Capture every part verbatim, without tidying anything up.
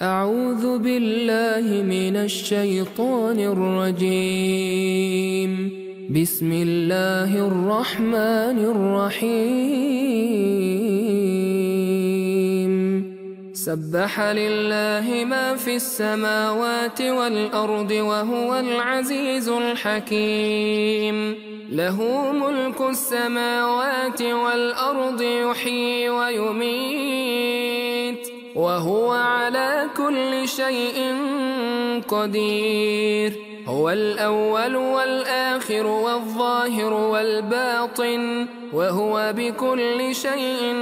أعوذ بالله من الشيطان الرجيم. بسم الله الرحمن الرحيم. سبح لله ما في السماوات والأرض وهو العزيز الحكيم. له ملك السماوات والأرض يحيي ويميت وهو على كل شيء قدير. هو الأول والآخر والظاهر والباطن وهو بكل شيء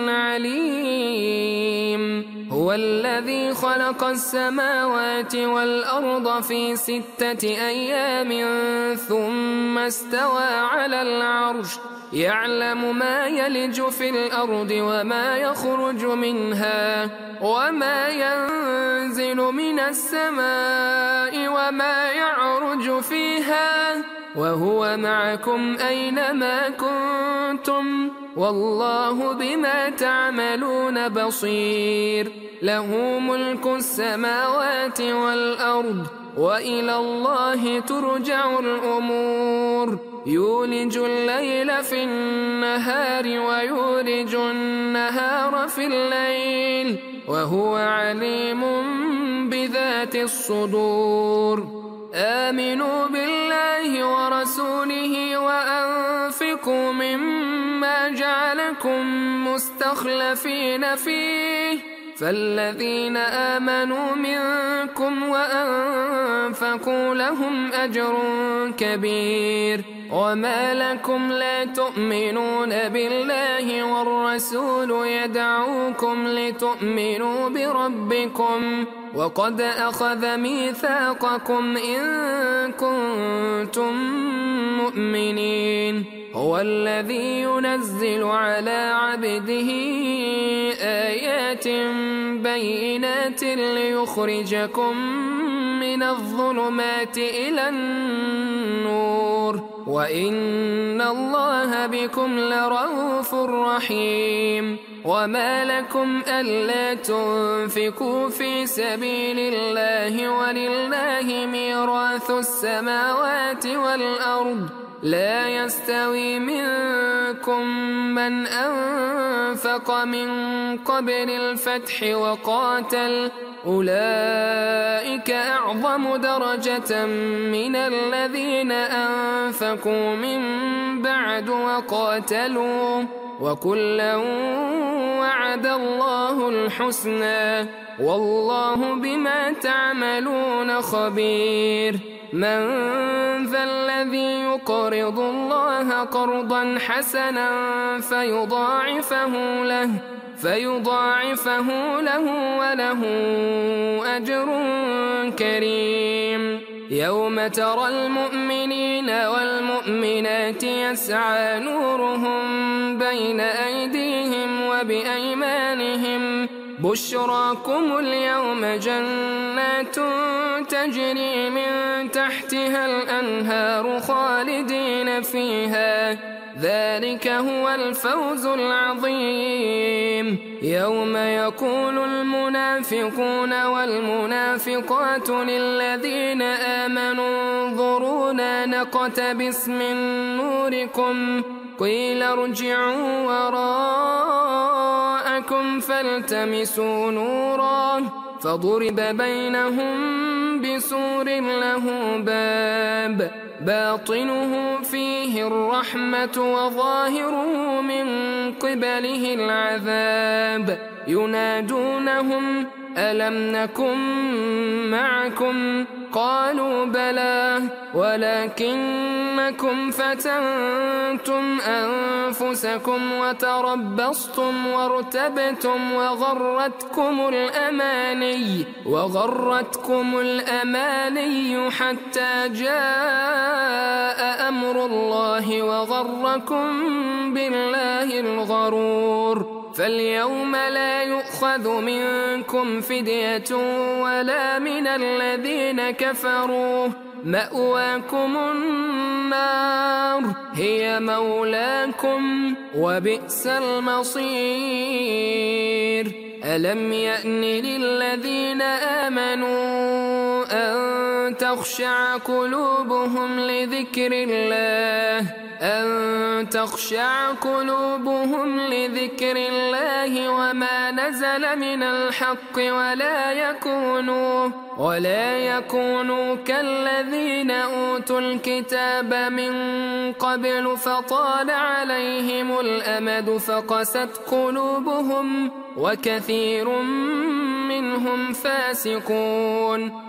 عليم. هو الذي خلق السماوات والأرض في ستة أيام ثم استوى على العرش يعلم ما يلج في الأرض وما يخرج منها وما ينزل من السماء وما يعرج فيها وهو معكم أينما كنتم والله بما تعملون بصير. له ملك السماوات والأرض وإلى الله ترجع الأمور. يولج الليل في النهار ويولج النهار في الليل وهو عليم بذات الصدور. آمنوا بالله ورسوله وأنفقوا مما جعلكم مستخلفين فيه فالذين آمنوا منكم وأنفقوا لهم أجر كبير. وما لكم لا تؤمنون بالله والرسول يدعوكم لتؤمنوا بربكم وقد أخذ ميثاقكم إن كنتم مؤمنين. هو الذي ينزل على عبده آيات بينات ليخرجكم من الظلمات إلى النور وإن الله بكم لرءوف رحيم. وما لكم ألا تنفقوا في سبيل الله ولله ميراث السماوات والأرض لا يستوي منكم من أنفق من قبل الفتح وقاتل أولئك أعظم درجة من الذين أنفقوا من بعد وقاتلوا وكلا وعد الله الحسنى والله بما تعملون خبير. من ذا الذي يقرض الله قرضا حسنا فيضاعفه له فيضاعفه له وله أجر كريم. يوم ترى المؤمنين والمؤمنات يسعى نورهم بين أيديهم وبأيمانهم بشراكم اليوم جنات تجري من تحتها الأنهار خالدين فيها ذلك هو الفوز العظيم. يوم يقول المنافقون والمنافقات للذين آمنوا انظرونا نقتبس من نوركم قيل ارجعوا وراءكم فالتمسوا نورا فضرب بينهم بسور له باب باطنه فيه الرحمة وظاهره من قبله العذاب ينادونهم ألم نكن معكم قالوا بلى ولكنكم فتنتم أنفسكم وتربصتم وارتبتم وغرتكم الأماني وغرتكم الأماني حتى جاء أمر الله وغركم بالله الغرور. فاليوم لا يؤخذ منكم فدية ولا من الذين كفروا مأواكم النار هي مولاكم وبئس المصير. ألم يأن للذين آمنوا أن تخشع قلوبهم لذكر الله أن تخشع قلوبهم لذكر الله وما نزل من الحق ولا يكونوا ولا يكونوا كالذين أوتوا الكتاب من قبل فطال عليهم الأمد فقست قلوبهم وكثير منهم فاسقون.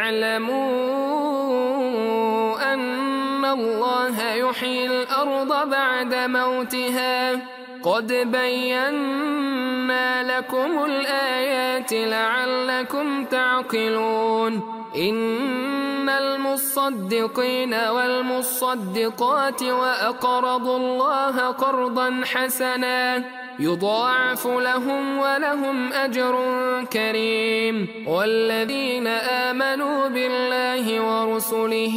اعلموا أن الله يحيي الأرض بعد موتها قد بينا لكم الآيات لعلكم تعقلون. إن المصدقين والمصدقات وأقرضوا الله قرضا حسنا يضاعف لهم ولهم أجر كريم. والذين آمنوا بالله ورسله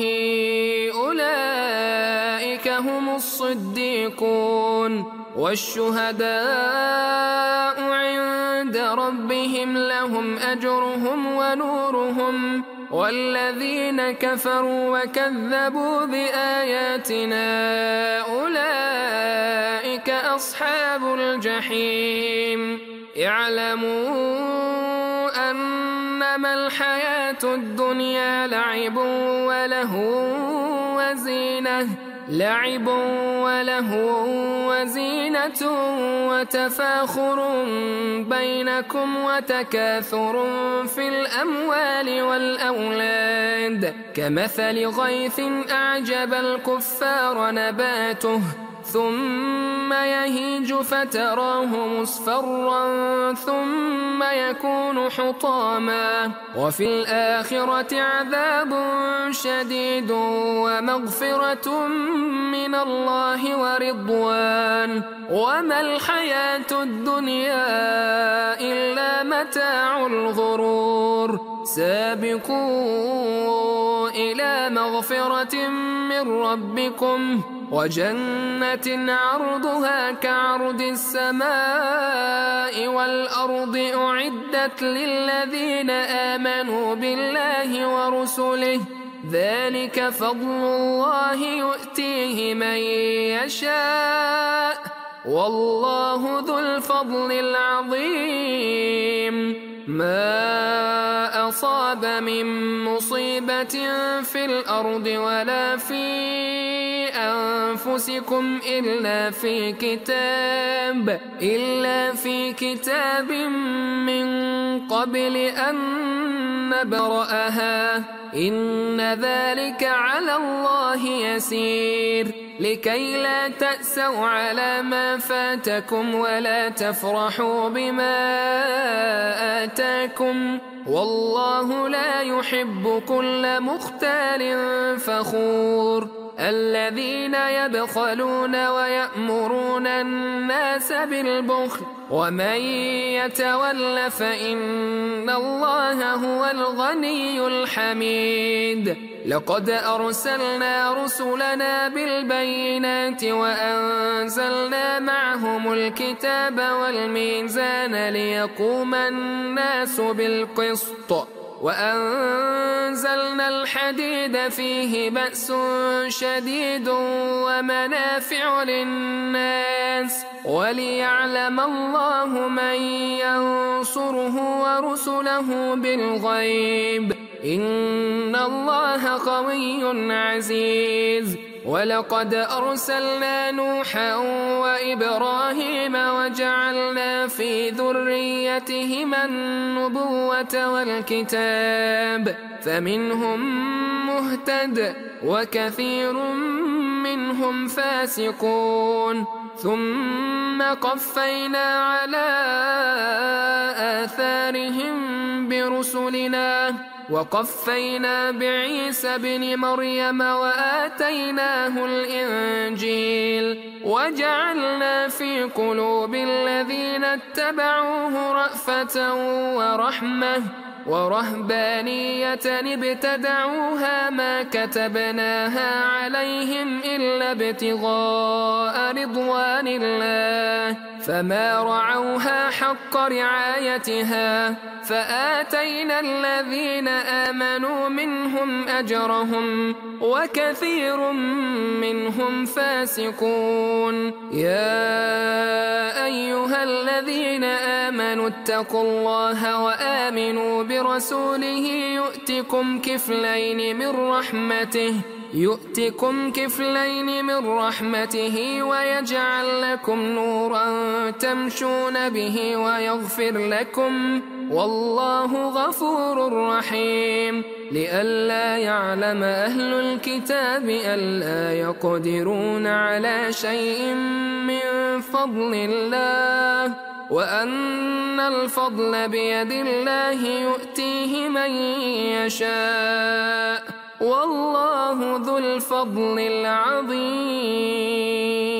أولئك هم الصديقون والشهداء عند ربهم لهم أجرهم ونورهم. والذين كفروا وكذبوا بآياتنا أولئك أصحاب الجحيم. اعلموا أنما الحياة الدنيا لعب ولهو وزينة لعب ولهو وزينة وتفاخر بينكم وتكاثر في الأموال والأولاد كمثل غيث أعجب الكفار نباته ثم يهيج فتراه مصفرا ثم يكون حطاما وفي الآخرة عذاب شديد ومغفرة من الله ورضوان وما الحياة الدنيا إلا متاع الغرور. سابقوا إلى مغفرة من ربكم وجنة عرضها كعرض السماء والأرض أعدت للذين آمنوا بالله ورسله ذلك فضل الله يؤتيه من يشاء والله ذو الفضل العظيم. ما أصاب من مصيبة في الأرض ولا في أنفسكم إلا في كتاب إلا في كتاب من قبل أن نبرأها إن ذلك على الله يسير. لكي لا تأسوا على ما فاتكم ولا تفرحوا بما آتاكم والله لا يحب كل مختال فخور. الذين يبخلون ويأمرون الناس بالبخل ومن يتول فإن الله هو الغني الحميد. لقد أرسلنا رسلنا بالبينات وأنزلنا معهم الكتاب والميزان ليقوم الناس بالقسط وأنزلنا الحديد فيه بأس شديد ومنافع للناس وليعلم الله من ينصره ورسله بالغيب إن الله قوي عزيز. ولقد أرسلنا نوحا وإبراهيم وجعلنا في ذريتهما النبوة والكتاب فمنهم مهتد وكثير منهم فاسقون. ثم قفينا على آثارهم برسلنا وقفينا بعيسى ابن مريم وآتيناه الإنجيل وجعلنا في قلوب الذين اتبعوه رأفة ورحمة ورهبانية ابتدعوها ما كتبناها عليهم إلا ابتغاء رضوان الله فما رعوها حق رعايتها فآتينا الذين آمنوا منهم أجرهم وكثير منهم فاسقون. يا أيها الذين آمنوا اتقوا الله وآمنوا برسوله يؤتكم كفلين من رحمته يؤتكم كفلين من رحمته ويجعل لكم نورا تمشون به ويغفر لكم والله غفور رحيم. لئلا يعلم أهل الكتاب ألا يقدرون على شيء من فضل الله وأن الفضل بيد الله يؤتيه من يشاء والله ذو الفضل العظيم.